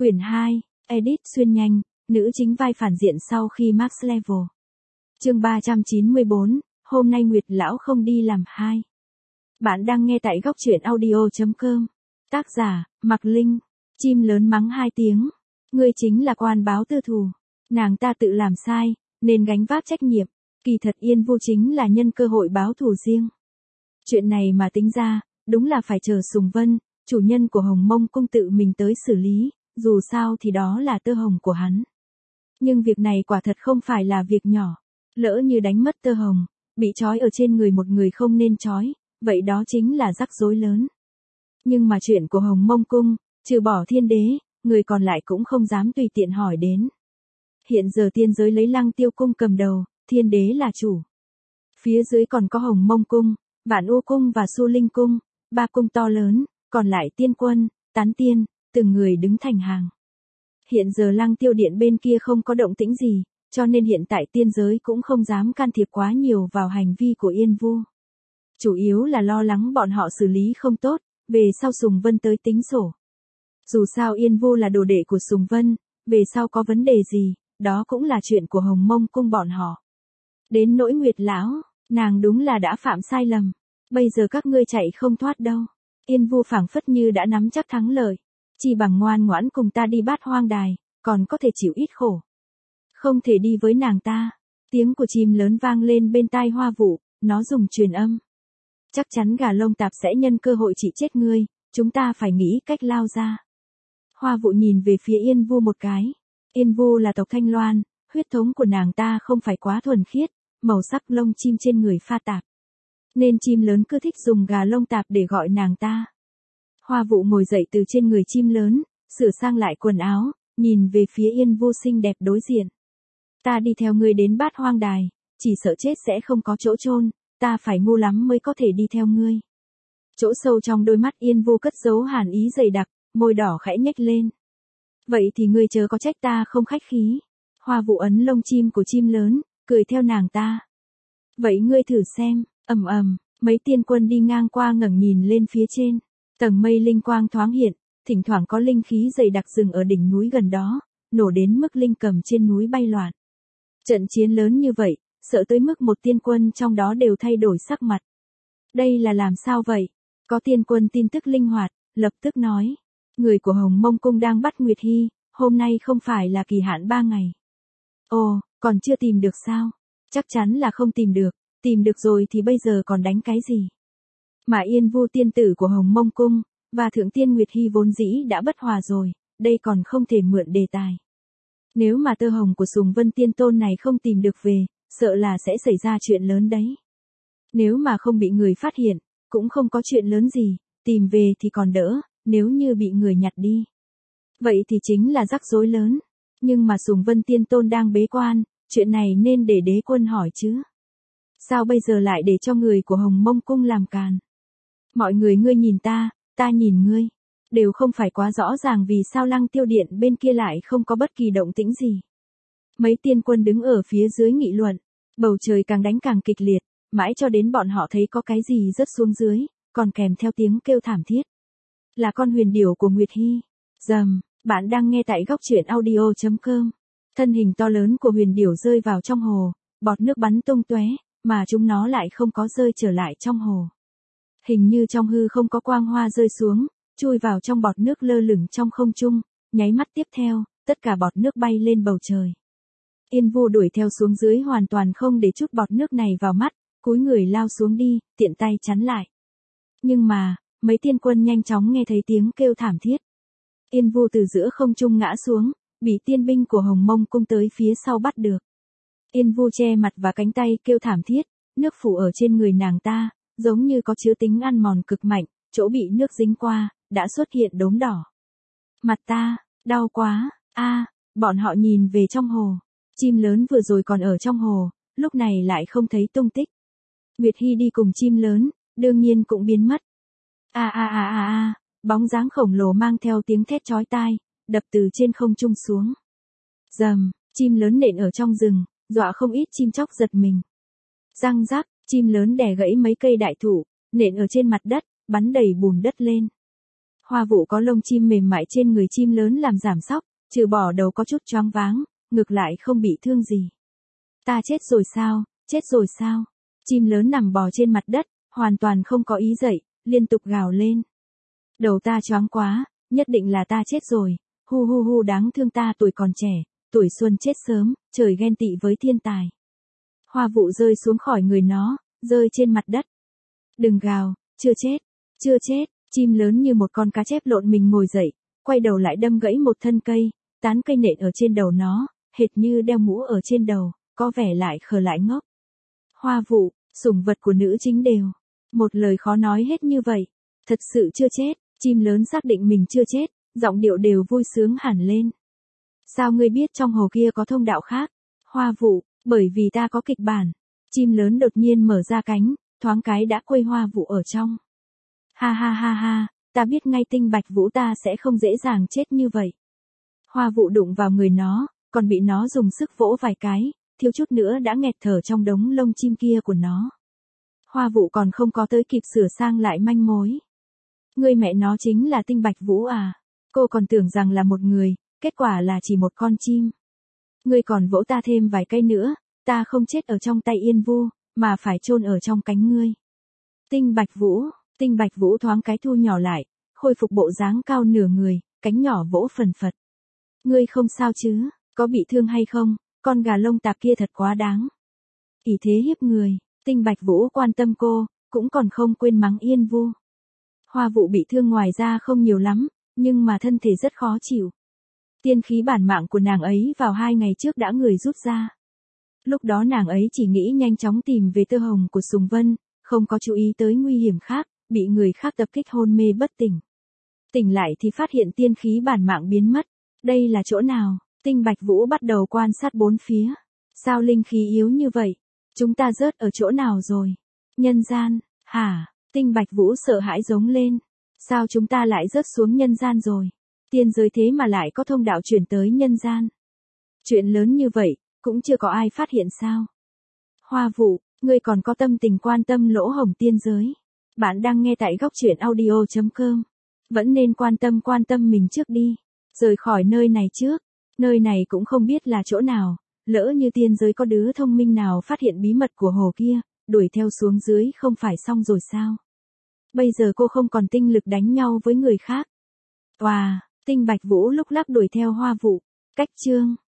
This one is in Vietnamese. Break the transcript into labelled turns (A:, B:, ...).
A: Quyển 2, Edit xuyên nhanh, nữ chính vai phản diện sau khi Max Level. Chương 394, hôm nay Nguyệt Lão không đi làm 2. Bạn đang nghe tại góc truyện audio.com. Tác giả, Mạc Linh. Chim lớn mắng 2 tiếng. Ngươi chính là quan báo tư thù. Nàng ta tự làm sai, nên gánh vác trách nhiệm. Kỳ thật Yên Vu chính là nhân cơ hội báo thù riêng. Chuyện này mà tính ra, đúng là phải chờ Sùng Vân, chủ nhân của Hồng Mông Cung tự mình tới xử lý, dù sao thì đó là tơ hồng của hắn. Nhưng việc này quả thật không phải là việc nhỏ. Lỡ như đánh mất tơ hồng, bị trói ở trên người một người không nên trói, vậy đó chính là rắc rối lớn. Nhưng mà chuyện của Hồng Mông Cung, trừ bỏ Thiên Đế, người còn lại cũng không dám tùy tiện hỏi đến. Hiện giờ tiên giới lấy Lăng Tiêu Cung cầm đầu, Thiên Đế là chủ. Phía dưới còn có Hồng Mông Cung, Vạn U Cung và Su Linh Cung, 3 cung to lớn, còn lại tiên quân, tán tiên, từng người đứng thành hàng. Hiện giờ Lăng Tiêu Điện bên kia không có động tĩnh gì, cho nên hiện tại tiên giới cũng không dám can thiệp quá nhiều vào hành vi của Yên Vu. Chủ yếu là lo lắng bọn họ xử lý không tốt, về sau Sùng Vân tới tính sổ. Dù sao Yên Vu là đồ đệ của Sùng Vân, về sau có vấn đề gì, đó cũng là chuyện của Hồng Mông Cung bọn họ. Đến nỗi Nguyệt Lão, nàng đúng là đã phạm sai lầm. Bây giờ các ngươi chạy không thoát đâu. Yên Vu phảng phất như đã nắm chắc thắng lợi. Chỉ bằng ngoan ngoãn cùng ta đi Bát Hoang Đài, còn có thể chịu ít khổ. Không thể đi với nàng ta. Tiếng của chim lớn vang lên bên tai Hoa Vũ, nó dùng truyền âm. Chắc chắn Gà Lông Tạp sẽ nhân cơ hội trị chết ngươi, chúng ta phải nghĩ cách lao ra. Hoa Vũ nhìn về phía Yên Vu một cái. Yên Vu là tộc Thanh Loan, huyết thống của nàng ta không phải quá thuần khiết, màu sắc lông chim trên người pha tạp. Nên chim lớn cứ thích dùng Gà Lông Tạp để gọi nàng ta. Hoa Vũ ngồi dậy từ trên người chim lớn, sửa sang lại quần áo, nhìn về phía Yên Vu xinh đẹp đối diện. Ta đi theo ngươi đến Bát Hoang Đài, chỉ sợ chết sẽ không có chỗ chôn, ta phải ngu lắm mới có thể đi theo ngươi. Chỗ sâu trong đôi mắt Yên Vu cất giấu hàn ý dày đặc, môi đỏ khẽ nhếch lên. Vậy thì ngươi chớ có trách ta không khách khí. Hoa Vũ ấn lông chim của chim lớn, cười theo nàng ta. Vậy ngươi thử xem, ầm ầm, mấy tiên quân đi ngang qua ngẩng nhìn lên phía trên. Tầng mây linh quang thoáng hiện, thỉnh thoảng có linh khí dày đặc rừng ở đỉnh núi gần đó, nổ đến mức linh cầm trên núi bay loạn. Trận chiến lớn như vậy, sợ tới mức một tiên quân trong đó đều thay đổi sắc mặt. Đây là làm sao vậy? Có tiên quân tin tức linh hoạt, lập tức nói. Người của Hồng Mông Cung đang bắt Nguyệt Hy, hôm nay không phải là kỳ hạn 3 ngày. Ồ, còn chưa tìm được sao? Chắc chắn là không tìm được rồi thì bây giờ còn đánh cái gì? Mà Yên Vu tiên tử của Hồng Mông Cung, và Thượng Tiên Nguyệt Hy vốn dĩ đã bất hòa rồi, đây còn không thể mượn đề tài. Nếu mà tơ hồng của Sùng Vân Tiên Tôn này không tìm được về, sợ là sẽ xảy ra chuyện lớn đấy. Nếu mà không bị người phát hiện, cũng không có chuyện lớn gì, tìm về thì còn đỡ, nếu như bị người nhặt đi. Vậy thì chính là rắc rối lớn. Nhưng mà Sùng Vân Tiên Tôn đang bế quan, chuyện này nên để đế quân hỏi chứ. Sao bây giờ lại để cho người của Hồng Mông Cung làm càn? Mọi người ngươi nhìn ta nhìn ngươi. Đều không phải quá rõ ràng vì sao Lăng Tiêu Điện bên kia lại không có bất kỳ động tĩnh gì. Mấy tiên quân đứng ở phía dưới nghị luận. Bầu trời càng đánh càng kịch liệt, mãi cho đến bọn họ thấy có cái gì rớt xuống dưới, còn kèm theo tiếng kêu thảm thiết. Là con huyền điểu của Nguyệt Hy. Rầm, bạn đang nghe tại góc truyện audio.com. Thân hình to lớn của huyền điểu rơi vào trong hồ, bọt nước bắn tung tóe, mà chúng nó lại không có rơi trở lại trong hồ. Hình như trong hư không có quang hoa rơi xuống, chui vào trong bọt nước lơ lửng trong không trung, nháy mắt tiếp theo, tất cả bọt nước bay lên bầu trời. Yên Vu đuổi theo xuống dưới hoàn toàn không để chút bọt nước này vào mắt, cúi người lao xuống đi, tiện tay chắn lại. Nhưng mà, mấy tiên quân nhanh chóng nghe thấy tiếng kêu thảm thiết. Yên Vu từ giữa không trung ngã xuống, bị tiên binh của Hồng Mông Cung tới phía sau bắt được. Yên Vu che mặt và cánh tay kêu thảm thiết, nước phủ ở trên người nàng ta, giống như có chứa tính ăn mòn cực mạnh, chỗ bị nước dính qua, đã xuất hiện đốm đỏ. Mặt ta, đau quá, bọn họ nhìn về trong hồ. Chim lớn vừa rồi còn ở trong hồ, lúc này lại không thấy tung tích. Nguyệt Hy đi cùng chim lớn, đương nhiên cũng biến mất. Bóng dáng khổng lồ mang theo tiếng thét chói tai, đập từ trên không trung xuống. Rầm, chim lớn nện ở trong rừng, dọa không ít chim chóc giật mình. Răng rắc, chim lớn đè gãy mấy cây đại thụ, nện ở trên mặt đất, bắn đầy bùn đất lên. Hoa vụ có lông chim mềm mại trên người chim lớn làm giảm sóc, trừ bỏ đầu có chút choáng váng, ngược lại không bị thương gì. Ta chết rồi sao, chết rồi sao? Chim lớn nằm bò trên mặt đất, hoàn toàn không có ý dậy, liên tục gào lên. Đầu ta choáng quá, nhất định là ta chết rồi, hu hu hu đáng thương ta tuổi còn trẻ, tuổi xuân chết sớm, trời ghen tị với thiên tài. Hoa vụ rơi xuống khỏi người nó, rơi trên mặt đất. Đừng gào, chưa chết, chưa chết, chim lớn như một con cá chép lộn mình ngồi dậy, quay đầu lại đâm gãy một thân cây, tán cây nện ở trên đầu nó, hệt như đeo mũ ở trên đầu, có vẻ lại khờ lại ngốc. Hoa vụ, sủng vật của nữ chính đều. Một lời khó nói hết như vậy. Thật sự chưa chết, chim lớn xác định mình chưa chết, giọng điệu đều vui sướng hẳn lên. Sao ngươi biết trong hồ kia có thông đạo khác? Hoa vụ, bởi vì ta có kịch bản. Chim lớn đột nhiên mở ra cánh, thoáng cái đã quây hoa vụ ở trong. Ha ha ha ha, ta biết ngay Tinh Bạch Vũ ta sẽ không dễ dàng chết như vậy. Hoa vụ đụng vào người nó, còn bị nó dùng sức vỗ vài cái, thiếu chút nữa đã nghẹt thở trong đống lông chim kia của nó. Hoa vụ còn không có tới kịp sửa sang lại manh mối. Ngươi mẹ nó chính là Tinh Bạch Vũ à? Cô còn tưởng rằng là một người, kết quả là chỉ một con chim. Ngươi còn vỗ ta thêm vài cây nữa, ta không chết ở trong tay Yên Vu, mà phải chôn ở trong cánh ngươi. Tinh Bạch Vũ thoáng cái thu nhỏ lại, khôi phục bộ dáng cao nửa người, cánh nhỏ vỗ phần phật. Ngươi không sao chứ, có bị thương hay không, con gà lông tạp kia thật quá đáng. Ỷ thế hiếp người, Tinh Bạch Vũ quan tâm cô, cũng còn không quên mắng Yên Vu. Hoa vụ bị thương ngoài ra không nhiều lắm, nhưng mà thân thể rất khó chịu. Tiên khí bản mạng của nàng ấy vào 2 ngày trước đã người rút ra. Lúc đó nàng ấy chỉ nghĩ nhanh chóng tìm về tơ hồng của Sùng Vân, không có chú ý tới nguy hiểm khác, bị người khác tập kích hôn mê bất tỉnh. Tỉnh lại thì phát hiện tiên khí bản mạng biến mất. Đây là chỗ nào? Tinh Bạch Vũ bắt đầu quan sát bốn phía. Sao linh khí yếu như vậy? Chúng ta rớt ở chỗ nào rồi? Nhân gian, hả? Tinh Bạch Vũ sợ hãi giống lên. Sao chúng ta lại rớt xuống nhân gian rồi? Tiên giới thế mà lại có thông đạo chuyển tới nhân gian. Chuyện lớn như vậy, cũng chưa có ai phát hiện sao? Hoa vụ, ngươi còn có tâm tình quan tâm lỗ hổng tiên giới. Bạn đang nghe tại góc truyện audio.com. Vẫn nên quan tâm mình trước đi. Rời khỏi nơi này trước. Nơi này cũng không biết là chỗ nào. Lỡ như tiên giới có đứa thông minh nào phát hiện bí mật của hồ kia, đuổi theo xuống dưới không phải xong rồi sao? Bây giờ cô không còn tinh lực đánh nhau với người khác. Tinh Bạch Vũ lúc lắc đuổi theo hoa vụ. Cách chương.